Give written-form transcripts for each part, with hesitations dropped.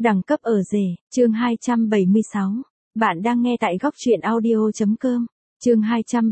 Đẳng cấp ở rể, chương 276. Bạn đang nghe tại góc truyện audio.com. Chương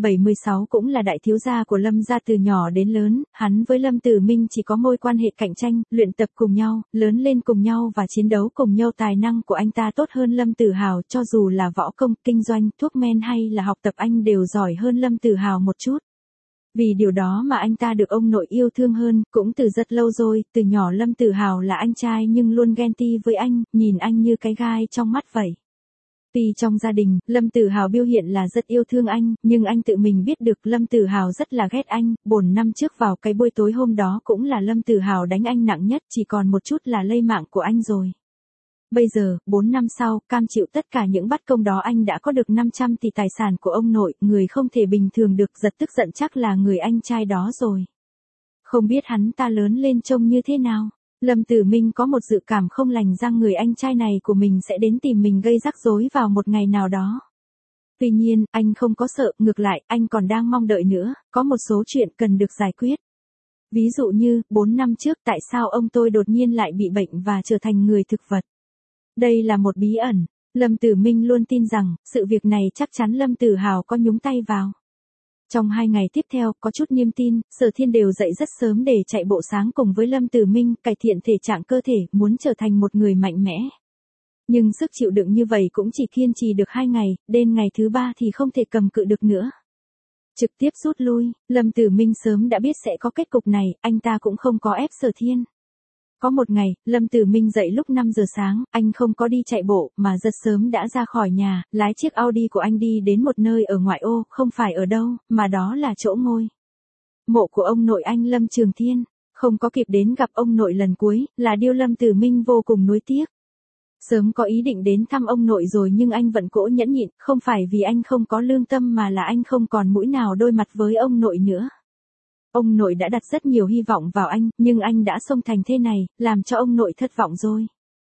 276 cũng là đại thiếu gia của Lâm gia từ nhỏ đến lớn, hắn với Lâm Tử Minh chỉ có mối quan hệ cạnh tranh, luyện tập cùng nhau, lớn lên cùng nhau và chiến đấu cùng nhau. Tài năng của anh ta tốt hơn Lâm Tử Hào, cho dù là võ công, kinh doanh, thuốc men hay là học tập anh đều giỏi hơn Lâm Tử Hào một chút. Vì điều đó mà anh ta được ông nội yêu thương hơn, cũng từ rất lâu rồi. Từ nhỏ Lâm Tử Hào là anh trai nhưng luôn ghen tị với anh, nhìn anh như cái gai trong mắt vậy. Tuy trong gia đình, Lâm Tử Hào biểu hiện là rất yêu thương anh, nhưng anh tự mình biết được Lâm Tử Hào rất là ghét anh. 4 năm trước vào cái buổi tối hôm đó cũng là Lâm Tử Hào đánh anh nặng nhất, chỉ còn một chút là lấy mạng của anh rồi. Bây giờ, 4 năm sau, cam chịu tất cả những bất công đó, anh đã có được 500 tỷ tài sản của ông nội, người không thể bình thường được. Giật tức giận chắc là người anh trai đó rồi. Không biết hắn ta lớn lên trông như thế nào. Lâm Tử Minh có một dự cảm không lành rằng người anh trai này của mình sẽ đến tìm mình gây rắc rối vào một ngày nào đó. Tuy nhiên, anh không có sợ, ngược lại, anh còn đang mong đợi nữa, có một số chuyện cần được giải quyết. Ví dụ như, 4 năm trước tại sao ông tôi đột nhiên lại bị bệnh và trở thành người thực vật. Đây là một bí ẩn. Lâm Tử Minh luôn tin rằng, sự việc này chắc chắn Lâm Tử Hào có nhúng tay vào. Trong 2 ngày tiếp theo, có chút niềm tin, Sở Thiên đều dậy rất sớm để chạy bộ sáng cùng với Lâm Tử Minh, cải thiện thể trạng cơ thể, muốn trở thành một người mạnh mẽ. Nhưng sức chịu đựng như vậy cũng chỉ kiên trì được 2 ngày, đến ngày thứ 3 thì không thể cầm cự được nữa. Trực tiếp rút lui. Lâm Tử Minh sớm đã biết sẽ có kết cục này, anh ta cũng không có ép Sở Thiên. Có một ngày, Lâm Tử Minh dậy lúc 5 giờ sáng, anh không có đi chạy bộ, mà rất sớm đã ra khỏi nhà, lái chiếc Audi của anh đi đến một nơi ở ngoại ô, không phải ở đâu, mà đó là chỗ ngôi mộ của ông nội anh Lâm Trường Thiên. Không có kịp đến gặp ông nội lần cuối, là điều Lâm Tử Minh vô cùng nuối tiếc. Sớm có ý định đến thăm ông nội rồi nhưng anh vẫn cố nhẫn nhịn, không phải vì anh không có lương tâm mà là anh không còn mũi nào đôi mặt với ông nội nữa. Ông nội đã đặt rất nhiều hy vọng vào anh, nhưng anh đã xông thành thế này, làm cho ông nội thất vọng rồi.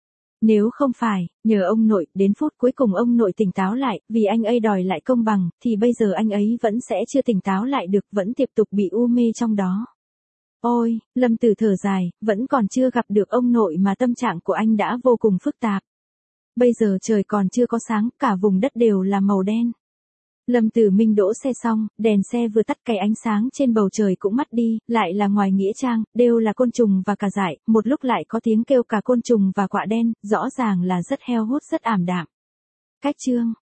Nếu không phải, nhờ ông nội, đến phút cuối cùng ông nội tỉnh táo lại, vì anh ấy đòi lại công bằng, thì bây giờ anh ấy vẫn sẽ chưa tỉnh táo lại được, vẫn tiếp tục bị u mê trong đó. Ôi, Lâm Tử thở dài, vẫn còn chưa gặp được ông nội mà tâm trạng của anh đã vô cùng phức tạp. Bây giờ trời còn chưa có sáng, cả vùng đất đều là màu đen. Lâm Tử Minh đỗ xe xong, đèn xe vừa tắt, cái ánh sáng trên bầu trời cũng mất đi, lại là ngoài nghĩa trang, đều là côn trùng và cà dại, một lúc lại có tiếng kêu cả côn trùng và quạ đen, rõ ràng là rất heo hút, rất ảm đạm. Cách chương